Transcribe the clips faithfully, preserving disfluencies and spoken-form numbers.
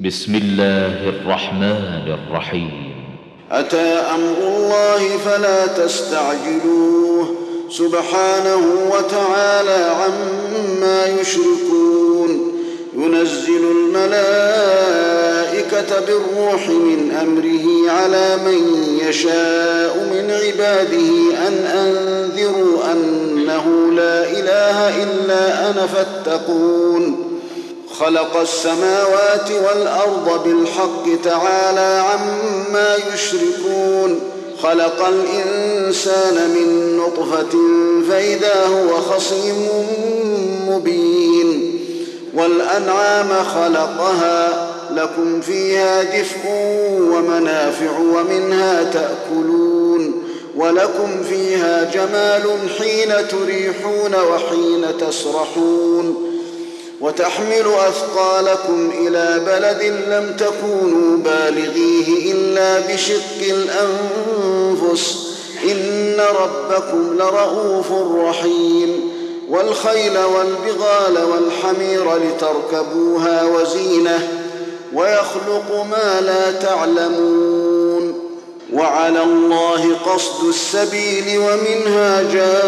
بسم الله الرحمن الرحيم. أتى أمر الله فلا تستعجلوه سبحانه وتعالى عما يشركون. ينزل الملائكة بالروح من أمره على من يشاء من عباده أن أنذروا أنه لا إله إلا أنا فاتقون. خلق السماوات والأرض بالحق تعالى عما يشركون. خلق الإنسان من نطفة فإذا هو خصيم مبين. والأنعام خلقها لكم فيها دفء ومنافع ومنها تأكلون ولكم فيها جمال حين تريحون وحين تسرحون. وتحمل أثقالكم إلى بلد لم تكونوا بالغيه إلا بشق الأنفس إن ربكم لرؤوف رحيم. والخيل والبغال والحمير لتركبوها وزينة ويخلق ما لا تعلمون. وعلى الله قصد السبيل ومنها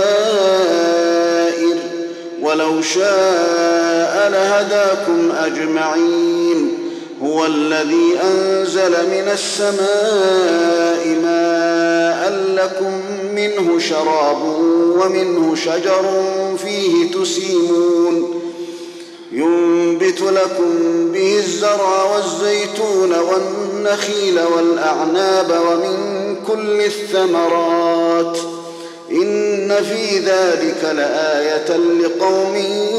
جائر ولو شاء لهداكم أجمعين. هو الذي أنزل من السماء ماء لكم منه شراب ومنه شجر فيه تسيمون. ينبت لكم به الزرع والزيتون والنخيل والأعناب ومن كل الثمرات إن في ذلك لآية لقوم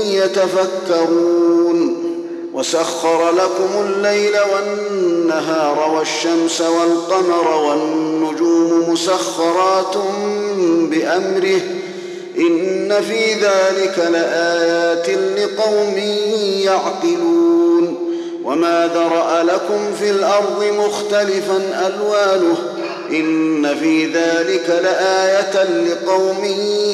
يتفكرون. وسخر لكم الليل والنهار والشمس والقمر والنجوم مسخرات بأمره إن في ذلك لآيات لقوم يعقلون. وما ذرأ لكم في الأرض مختلفا ألوانه إن في ذلك لآية لقوم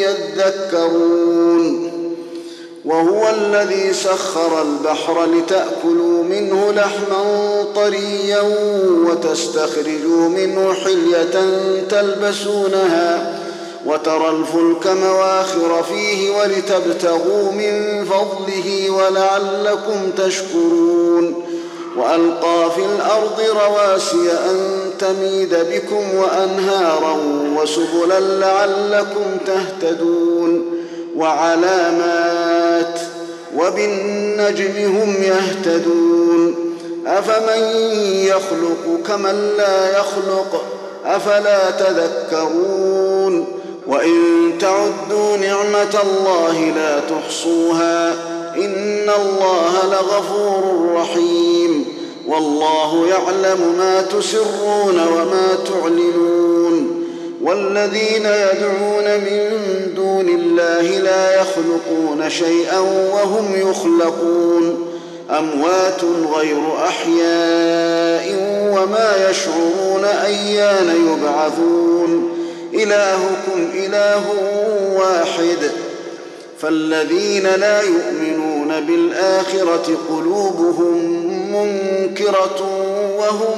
يذكرون. وهو الذي سخر البحر لتأكلوا منه لحما طريا وتستخرجوا منه حلية تلبسونها وترى الفلك مواخر فيه ولتبتغوا من فضله ولعلكم تشكرون. وألقى في الأرض رواسي أن تميد بكم وأنهارا وسبلا لعلكم تهتدون. وعلامات وبالنجم هم يهتدون. أفمن يخلق كمن لا يخلق أفلا تذكرون. وإن تعدوا نعمة الله لا تحصوها إن الله لغفور رحيم. والله يعلم ما تسرون وما تعلنون. والذين يدعون من دون الله لا يخلقون شيئا وهم يخلقون أموات غير أحياء وما يشعرون أيان يبعثون. إلهكم إله واحد. فالذين لا يؤمنون بالآخرة قلوبهم منكرة وهم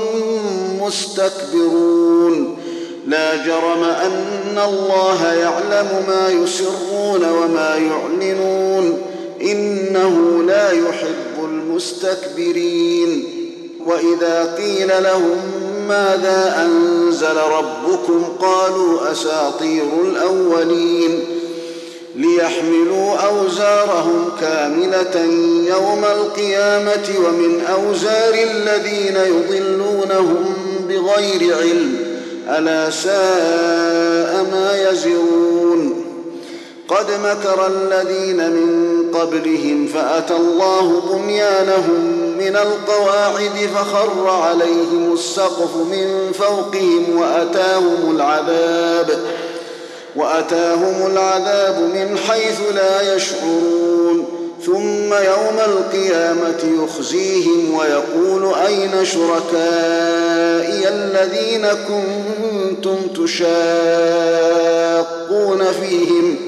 مستكبرون. لا جرم أن الله يعلم ما يسرون وما يعلنون إنه لا يحب المستكبرين. وإذا قيل لهم ماذا أنزل ربكم قالوا أساطير الأولين ليحملوا أوزارهم كاملة يوم القيامة ومن أوزار الذين يضلونهم بغير علم ألا ساء ما يزرون. قد مكر الذين من قبلهم فأتى الله بنيانهم من القواعد فخر عليهم السقف من فوقهم وأتاهم العذاب وأتاهم العذاب من حيث لا يشعرون. ثم يوم القيامة يخزيهم ويقول أين شركائي الذين كنتم تشاقون فيهم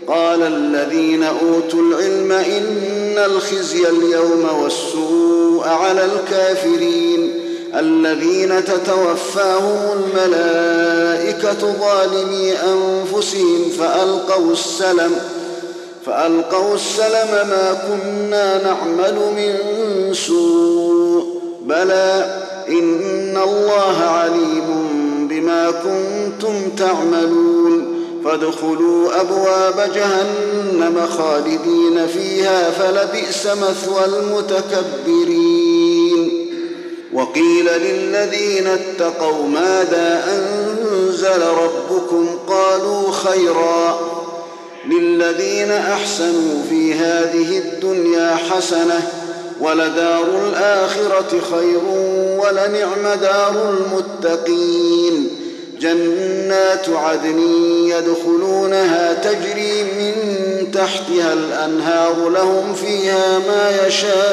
قال الذين أوتوا العلم إن الخزي اليوم والسوء على الكافرين الذين تتوفاهم الملائكة ظالمي أنفسهم فألقوا السلم فألقوا السلم ما كنا نعمل من سوء بلى إن الله عليم بما كنتم تعملون فادخلوا أبواب جهنم خالدين فيها فلبئس مثوى المتكبرين وقيل للذين اتقوا ماذا أنزل ربكم قالوا خيرا للذين أحسنوا في هذه الدنيا حسنة ولدار الآخرة خير ولنعم دار المتقين جنات عدن يدخلونها تجري من تحتها الأنهار لهم فيها ما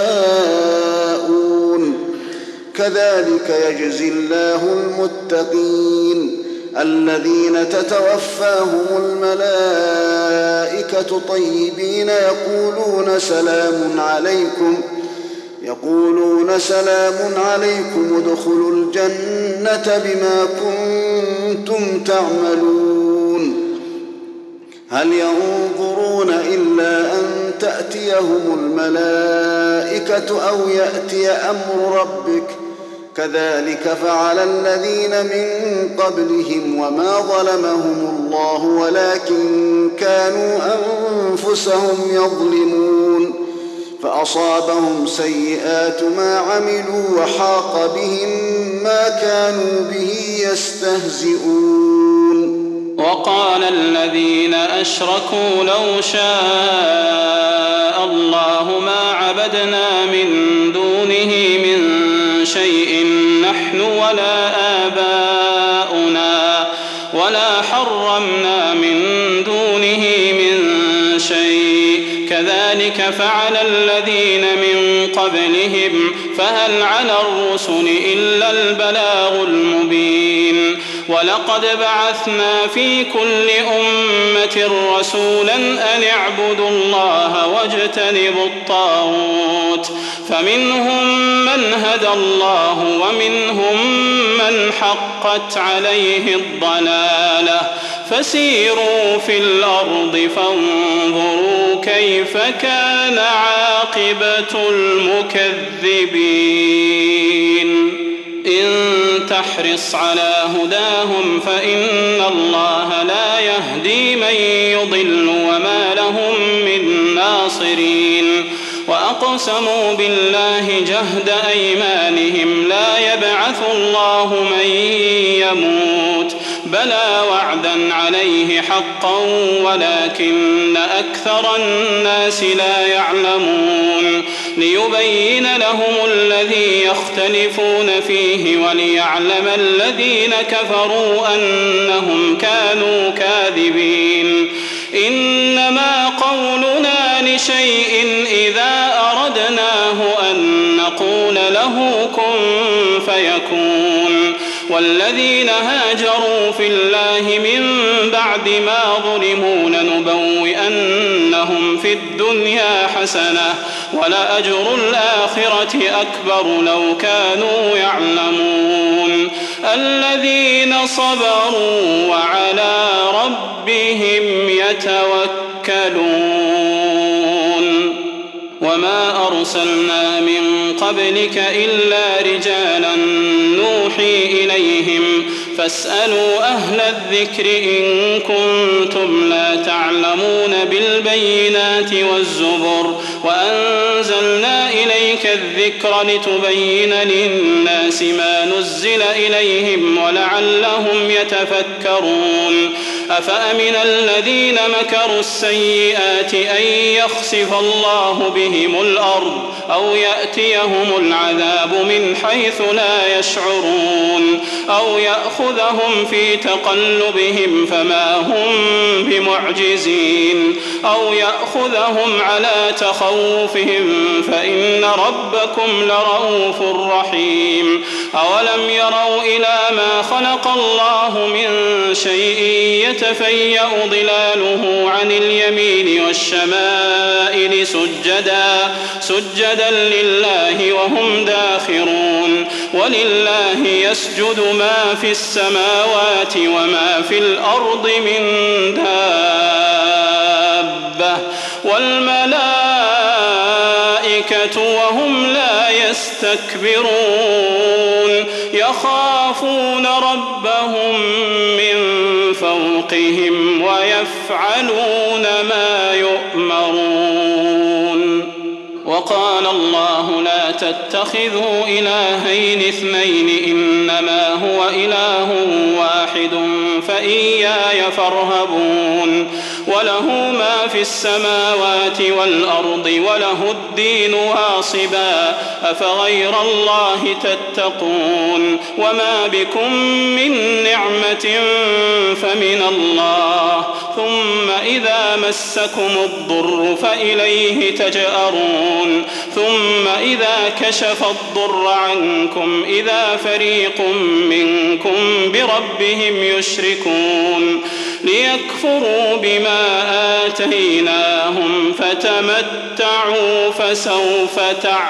يشاءون كذلك يجزي الله المتقين الذين تتوفاهم الملائكة طيبين يقولون سلام عليكم يقولون سلام عليكم ادخلوا الجنة بما كنتم تعملون هل ينظرون إلا أن تأتيهم الملائكة أو يأتي أمر ربك كذلك فعل الذين من قبلهم وما ظلمهم الله ولكن كانوا أنفسهم يظلمون فأصابهم سيئات ما عملوا وحاق بهم ما كانوا به يستهزئون وقال الذين أشركوا لو شاء الله ما عبدنا من دونه من شيء نحن ولا آباؤنا ولا حرمنا من دونه من شيء كذلك فعل الذين من قبلهم فهل على الرسل إلا البلاغ المبين ولقد بعثنا في كل أمة رسولا أن اعبدوا الله واجتنبوا الطاغوت فمنهم من هدى الله ومنهم من حقت عليه الضلالة فسيروا في الأرض فانظروا كيف كان عاقبة المكذبين إن تحرص على هداهم فإن الله لا يهدي من يضل وما لهم من ناصرين وأقسموا بالله جهد أيمانهم لا يبعث الله من يموت بلى وعدا عليه حقا ولكن أكثر الناس لا يعلمون ليبين لهم الذي يختلفون فيه وليعلم الذين كفروا أنهم كانوا كاذبين إنما قولنا لشيء إذا أردناه أن نقول له كن فيكون والذين هاجروا في الله من بعد ما ظلموا لنبوئنهم في الدنيا حسنة ولأجر الآخرة أكبر لو كانوا يعلمون الذين صبروا وعلى ربهم يتوكلون وما أرسلنا من قبلك إلا رجالا نوحي إليهم فاسألوا أهل الذكر إن كنتم لا تعلمون بالبينات والزبر وأنزلنا إليك الذكر لتبين للناس ما نزل إليهم ولعلهم يتفكرون أفأمن الذين مكروا السيئات أن يخسف الله بهم الأرض أو يأتيهم العذاب من حيث لا يشعرون أو يأخذهم في تقلبهم فما هم بمعجزين أو يأخذهم على تخوفهم فإن ربكم لرؤوف رحيم أولم يروا إلى ما خلق الله من شيء يتفيأ ظلاله عن اليمين والشمائل سجدا سجدا لله وهم داخرون ولله يسجد ما في السماوات وما في الأرض من دابة والملائكة وهم لا يستكبرون يخافون ربهم من فوقهم ويفعلون ما يؤمرون. وقال الله لا تتخذوا إلهين اثنين إنما هو إله واحد فإياي فارهبون وله ما في السماوات والأرض وله الدين واصبا أفغير الله تتقون وما بكم من نعمة فمن الله ثم إذا مسكم الضر فإليه تجأرون ثم إذا كشف الضر عنكم إذا فريق منكم بربهم يشركون ليكفروا بما آتيناهم فتمتعوا فسوف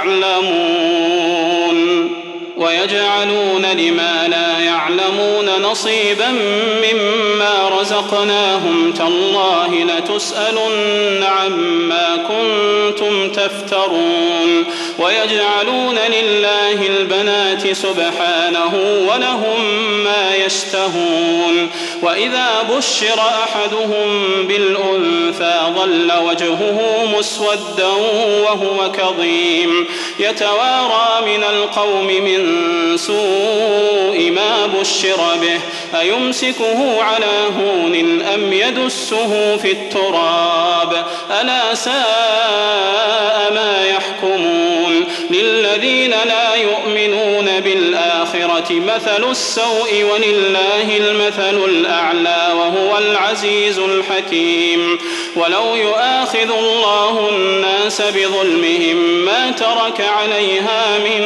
تعلمون. ويجعلون لما لا يعلمون نصيبا مما رزقناهم تالله لتسألن عما كنتم تفترون. ويجعلون لله البنات سبحانه ولهم ما يشتهون. وإذا بشر أحدهم بالأنثى ظل وجهه مسودا وهو كظيم يتوارى من القوم من سوء ما بشر به أيمسكه على هون أم يدسه في التراب ألا ساء ما يحكمون. للذين لا يؤمنون بالآخرة مثل السوء ولله المثل الأعلى وهو العزيز الحكيم. ولو يؤاخذ الله الناس بظلمهم ما ترك عليها من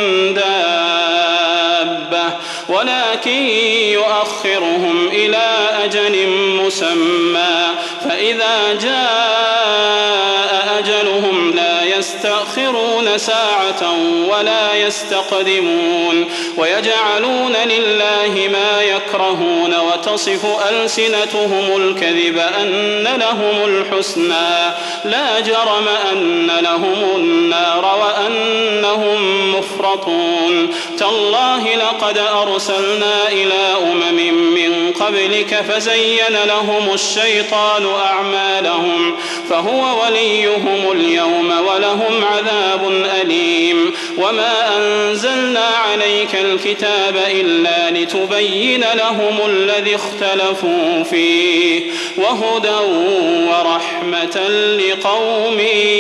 دابة ولكن يؤخرهم إلى أجل مسمى فإذا جاء أجلهم لا يستأخرون ساعة ولا يستقدمون. ويجعلون لله ما يكرهون وتصف ألسنتهم الكذب أن لهم الحسنى لا جرم أن لهم النار وأنهم مفرطون. تالله لقد أرسلنا إلى أمم من قبلك فزين لهم الشيطان أعمالهم فهو وليهم اليوم ولهم عذاب أليم. وما أنزلنا عليك الكتاب إلا لتبين لهم الذي اختلفوا فيه وهدى ورحمة لقوم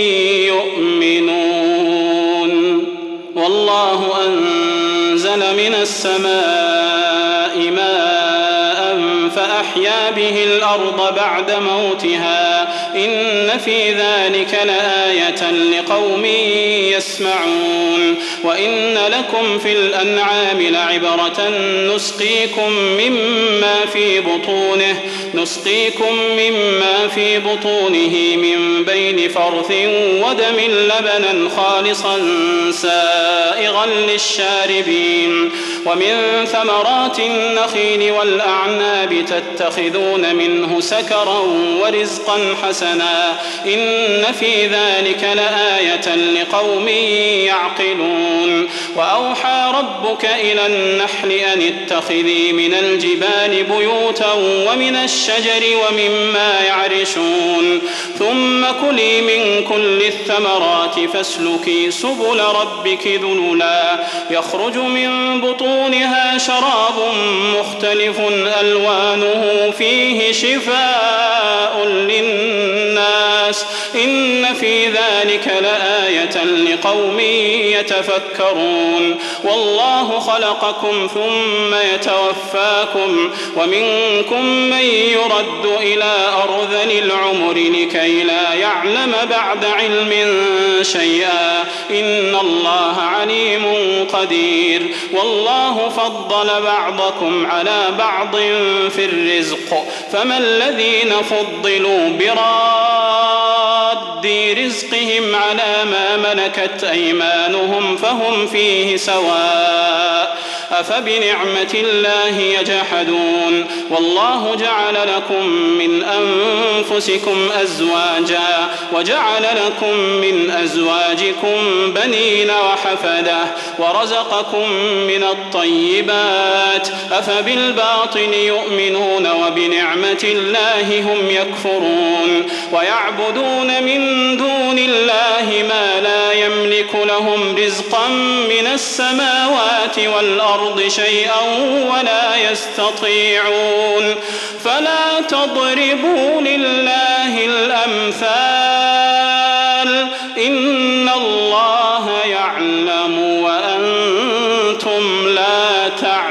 يؤمنون. والله أنزل من السماء ماء فأحيا به الأرض بعد موتها إن في ذلك لآية لقوم يسمعون. وإن لكم في الأنعام لعبرة نسقيكم مما في بطونه نسقيكم مما في بطونه من بين فرث ودم لبنا خالصا سائغا للشاربين. ومن ثمرات النخيل والأعناب تتخذون منه سكرا ورزقا حسنا إن في ذلك لآية لقوم يعقلون. وأوحى ربك إلى النحل أن اتخذي من الجبال بيوتا ومن الشجر ومما يعرشون ثم كلي من كل الثمرات فاسلكي سبل ربك ذللا يخرج من بطونها شراب مختلف ألوانه فيه شفاء للناس إن في ذلك لآية لقوم يتفكرون. والله والله خلقكم ثم يتوفاكم ومنكم من يرد إلى أرذل العمر لكي لا يعلم بعد علم شيئا إن الله عليم قدير والله فضل بعضكم على بعض في الرزق فما الذين فضلوا براد رزقهم على ما ملكت أيمانهم فهم فيه سواء أفبنعمة الله يجحدون والله جعل لكم من أنفسكم أزواجا وجعل لكم من أزواجكم بنين وحفدة ورزقكم من الطيبات أفبالباطل يؤمنون وبنعمة الله هم يكفرون ويعبدون من دون الله ما لا يملك لهم رزقا من السماوات والأرض شيئا ولا يستطيعون فلا تضربوا لله الأمثال إن الله يعلم وأنتم لا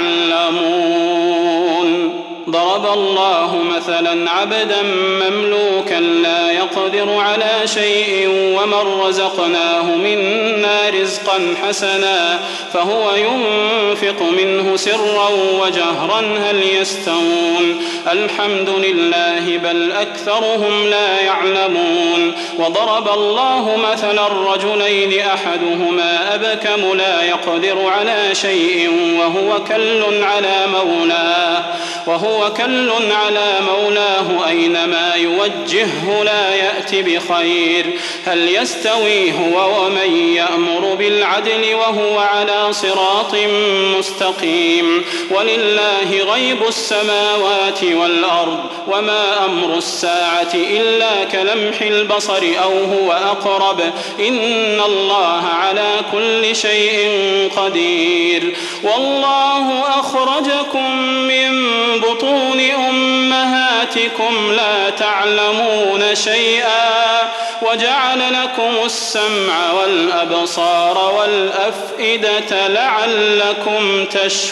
تعلمون ضرب الله مثلا عبدا مملوكا لا يقدر على شيء ومن رزقناه منا رزقا حسنا فهو ينفق منه سرا وجهرا هل يستوون الحمد لله بل أكثرهم لا يعلمون وضرب الله مثلا الرجلين أحدهما أبكم لا يقدر على شيء وهو كل على مولاه وهو كل على مولاه أينما يوجهه لا يأتي بخير هل يستوي هو ومن يأمر بالعدل وهو على صراط مستقيم ولله غيب السماوات والأرض وما أمر الساعة إلا كلمح البصر أو هو أقرب إن الله على كل شيء قدير والله أخرجكم من بطون أمهاتكم لا تعلمون شيئا وجعل لكم السمع والأبصار والأفئدة لعلكم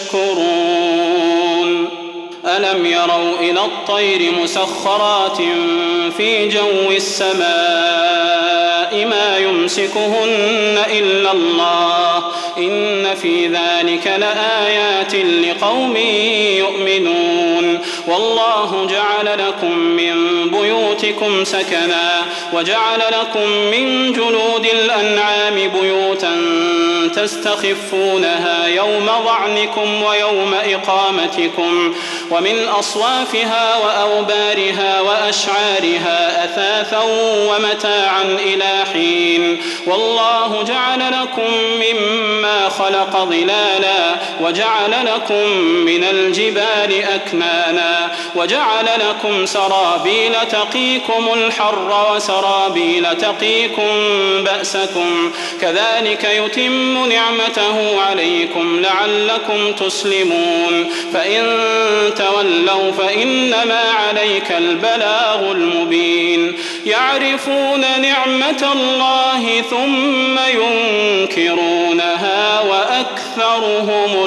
تشكرون ألم يروا إلى الطير مسخرات في جو السماء ما يمسكهن إلا الله إن في ذلك لآيات لقوم يؤمنون والله جعل لكم من بيوتكم سكنا وجعل لكم من جلود الأنعام بيوتا تستخفونها يوم ظعنكم ويوم إقامتكم ومن أصوافها وأوبارها وأشعارها أثاثا ومتاعا إلى حين والله جعل لكم مما خلق ظلالا وجعل لكم من الجبال أكنانا وجعل لكم سرابيل تقيكم الحر وسرابيل تقيكم بأسكم كذلك يتم نعمته عليكم لعلكم تسلمون فإن تولوا فإنما عليك البلاغ المبين يعرفون نعمة الله ثم ينكرونها وأكثرهم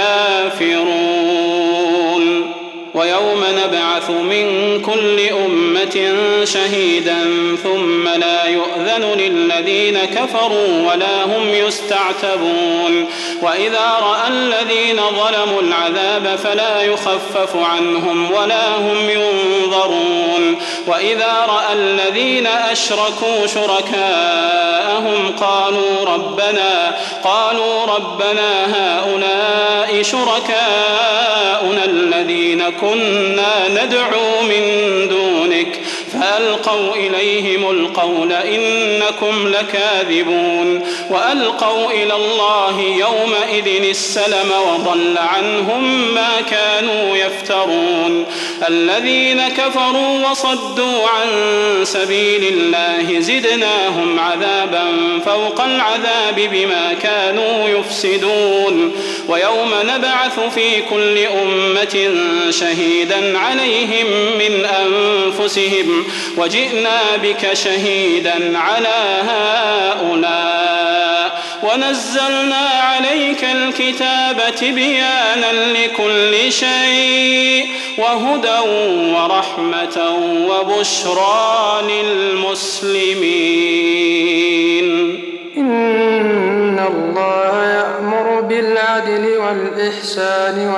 الكافرون ويوم نبعث من كل أمة شهيدا ثم لا يؤذن للذين كفروا ولا هم يستعتبون وإذا رأى الذين ظلموا العذاب فلا يخفف عنهم ولا هم ينظرون وإذا رأى الذين أشركوا شركاءهم قالوا ربنا قالوا ربنا هؤلاء شركاؤنا الذين كنا ندعو من دونك فألقوا إليهم القول إنكم لكاذبون وألقوا إلى الله يومئذ السلم وضل عنهم ما كانوا يفترون الذين كفروا وصدوا عن سبيل الله زدناهم عذابا فوق العذاب بما كانوا يفسدون ويوم نبعث في كل أمة شهيدا عليهم من أنفسهم وجئنا بك شهيدا على هؤلاء ونزلنا عليك الكتاب تبيانا لكل شيء وهدى ورحمة وبشرى للمسلمين. إن الله يأمر بالعدل والإحسان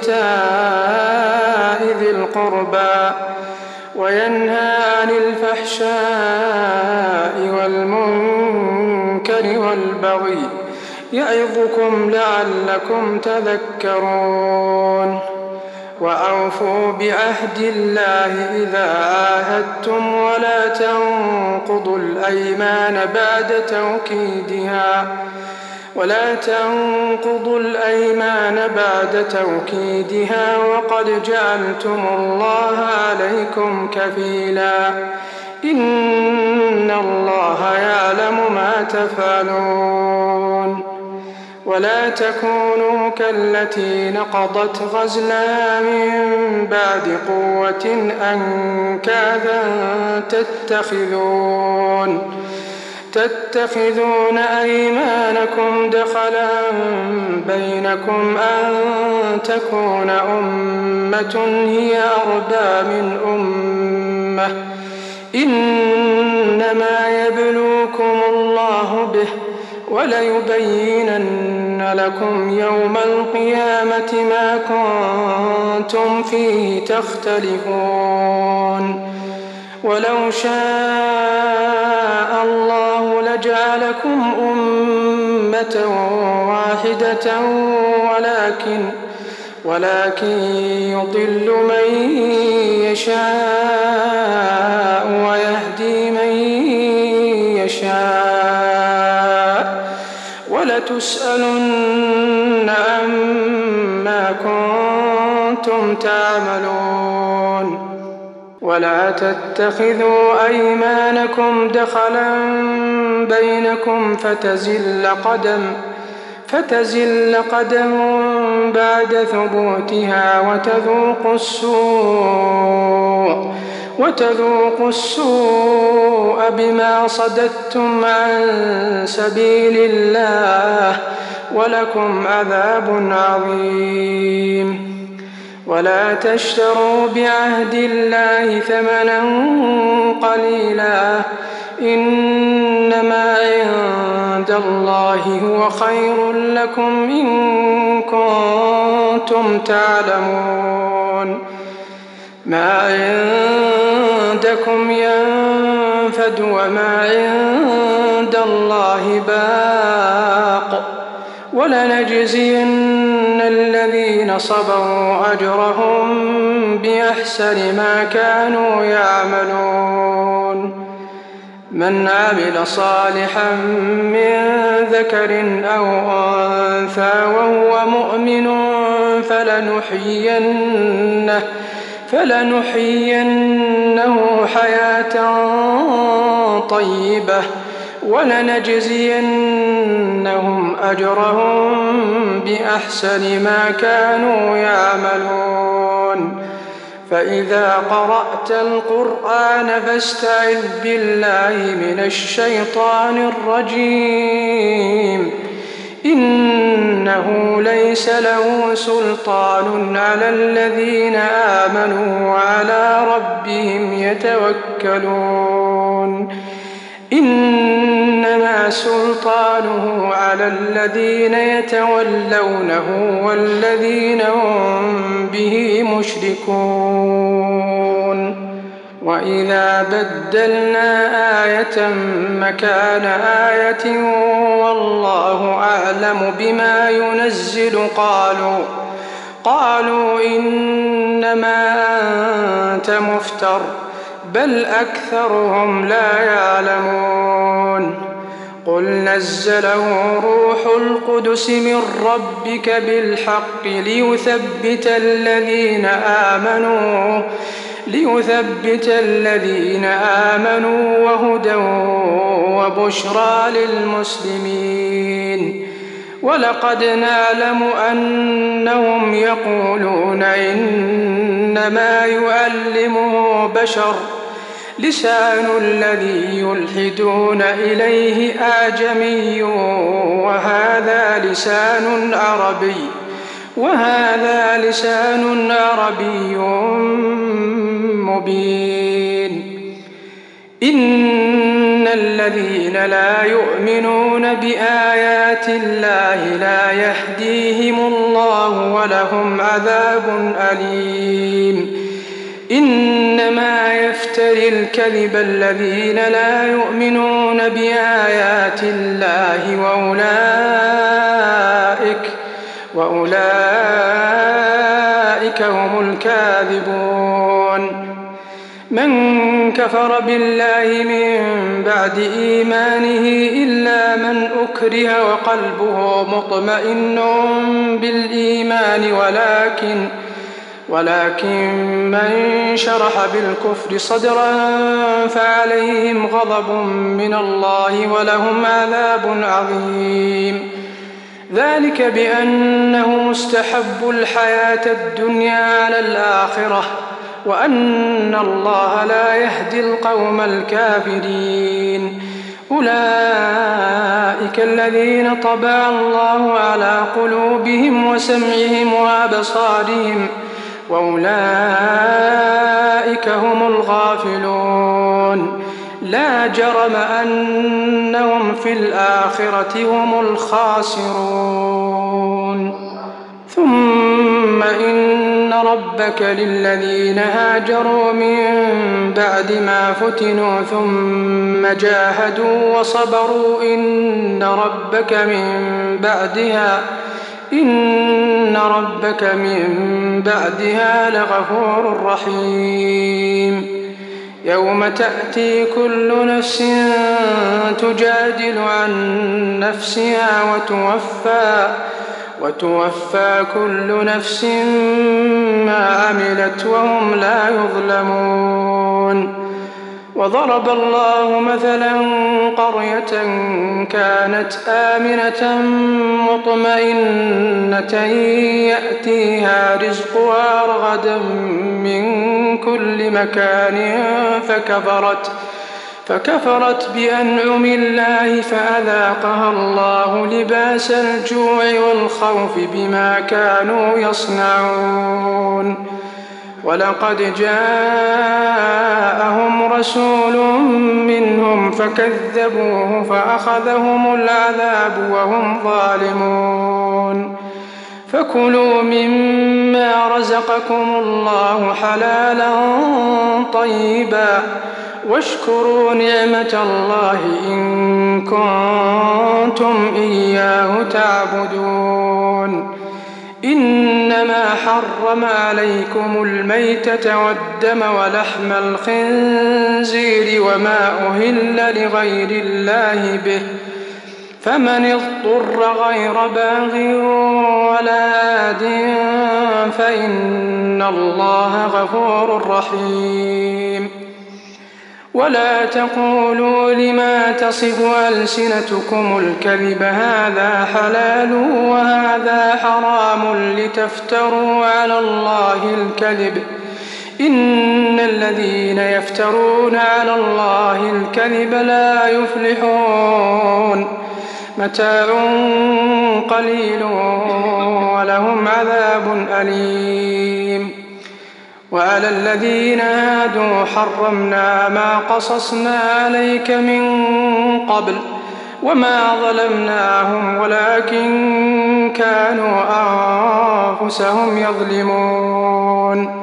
وإيتاء ذي القربى وينهى عن الفحشاء والمنكر والبغي يعظكم لعلكم تذكرون. وأوفوا بعهد الله إذا عاهدتم ولا تنقضوا الأيمان بعد توكيدها ولا تنقضوا الأيمان بعد توكيدها وقد جعلتم الله عليكم كفيلا إن الله يعلم ما تفعلون. ولا تكونوا كالتي نقضت غزلها من بعد قوة أنكاثا تتخذون تتخذون أيمانكم دخلا بينكم أن تكون أمة هي أربى من أمة إنما يبلوكم الله به وليبينن لكم يوم القيامة ما كنتم فيه تختلفون. ولو شاء الله لجعلكم أمة واحدة ولكن ولكن يضل من يشاء ويهدي من يشاء ولتسألن عما كنتم تعملون. ولا تتخذوا أيمانكم دخلا بينكم فتزل قدم فتزل قدم بعد ثبوتها وتذوقوا السوء وتذوقوا السوء بما صددتم عن سبيل الله ولكم عذاب عظيم. ولا تشتروا بعهد الله ثمنا قليلا إنما عند الله هو خير لكم إن كنتم تعلمون. ما عندكم ينفد وما عند الله باق ولنجزين الذين صبروا أجرهم بأحسن ما كانوا يعملون. من عمل صالحا من ذكر أو أنثى وهو مؤمن فلنحيينه فلنحيينه حياة طيبة ولنجزينهم أجرهم بأحسن ما كانوا يعملون. فإذا قرأت القرآن فاستعذ بالله من الشيطان الرجيم إنه ليس له سلطان على الذين آمنوا وعلى ربهم يتوكلون. إنما سلطانه على الذين يتولونه والذين هم به مشركون. وإذا بدلنا آية مكان آية والله أعلم بما ينزل قالوا قالوا إنما أنت مفتر بل أكثرهم لا يعلمون. قل نزله روح القدس من ربك بالحق ليثبت الذين آمنوا ليثبت الذين آمنوا وهدى وبشرى للمسلمين. ولقد نعلم أنهم يقولون إنما يعلمه بشر لسان الذي يلحدون إليه أعجمي وهذا لسان عربي وهذا لسان عربي مبين. إن الذين لا يؤمنون بآيات الله لا يهديهم الله ولهم عذاب أليم. إنما يفتري الكذب الذين لا يؤمنون بآيات الله وأولئك وأولئك هم الكاذبون. من كفر بالله من بعد إيمانه إلا من أكره وقلبه مطمئن بالإيمان ولكن ولكن من شرح بالكفر صدرا فعليهم غضب من الله ولهم عذاب عظيم. ذلك بأنهم استحبوا الحياة الدنيا على الآخرة وأن الله لا يهدي القوم الكافرين. أولئك الذين طبع الله على قلوبهم وسمعهم وأبصارهم وأولئك هم الغافلون. لا جرم أنهم في الآخرة هم الخاسرون. ثم إن ربك للذين هاجروا من بعد ما فتنوا ثم جاهدوا وصبروا إن ربك من بعدها إن ربك من بعدها لغفور رحيم. يوم تأتي كل نفس تجادل عن نفسها وتوفى وتوفى كل نفس ما عملت وهم لا يظلمون. وضرب الله مثلا قرية كانت آمنة مطمئنة يأتيها رزقها رغدا من كل مكان فكفرت فكفرت بأنعم الله فأذاقها الله لباس الجوع والخوف بما كانوا يصنعون. ولقد جاءهم رسول منهم فكذبوه فأخذهم العذاب وهم ظالمون. فكلوا مما رزقكم الله حلالا طيبا واشكروا نعمة الله إن كنتم إياه تعبدون. إنما حرم عليكم الميتة والدم ولحم الخنزير وما أهل لغير الله به فمن اضطر غير باغ ولا عاد فإن الله غفور رحيم. ولا تقولوا لما تصف ألسنتكم الكذب هذا حلال وهذا حرام لتفتروا على الله الكذب إن الذين يفترون على الله الكذب لا يفلحون. متاع قليل ولهم عذاب أليم. وعلى الذين هادوا حرمنا ما قصصنا عليك من قبل وما ظلمناهم ولكن كانوا أنفسهم يظلمون.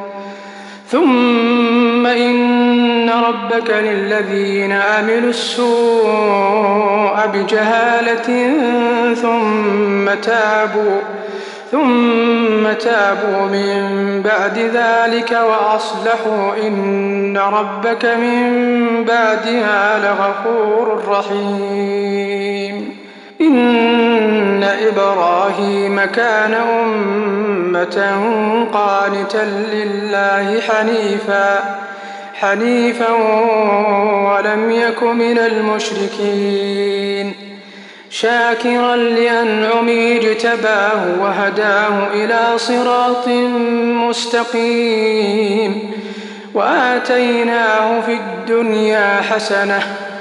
ثم إن ربك للذين عملوا السوء بجهالة ثم تابوا ثم تابوا من بعد ذلك وأصلحوا إن ربك من بعدها لغفور رحيم. إن إبراهيم كان أمة قانتا لله حنيفا حنيفا ولم يك من المشركين شاكرا لأنعمه اجتباه وهداه إلى صراط مستقيم وآتيناه في الدنيا حسنة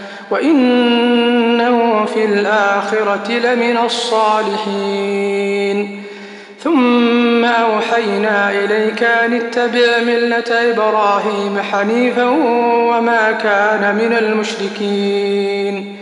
وإنه في الآخرة لمن الصالحين ثم أوحينا إليك أن اتبع ملة إبراهيم حنيفا وما كان من المشركين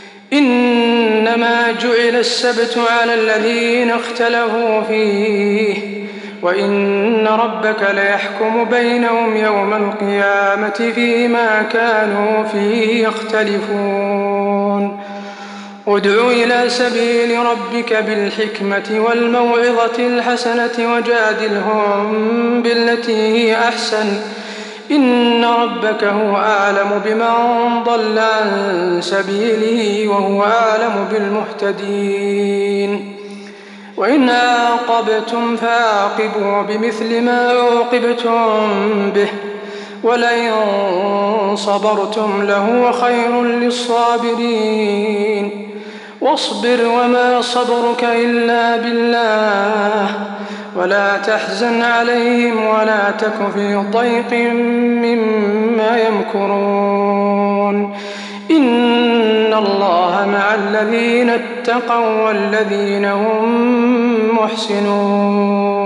إنما جعل السبت على الذين اختلفوا فيه وإن ربك ليحكم بينهم يوم القيامة فيما كانوا فيه يختلفون ادع إلى سبيل ربك بالحكمة والموعظة الحسنة وجادلهم بالتي هي أحسن إن ربك هو أعلم بمن ضل عن سبيله وهو أعلم بالمهتدين وإن عاقبتم فعاقبوا بمثل ما عوقبتم به ولئن صبرتم لهو خير للصابرين واصبر وما صبرك إلا بالله ولا تحزن عليهم ولا تك في ضيق مما يمكرون إن الله مع الذين اتقوا والذين هم محسنون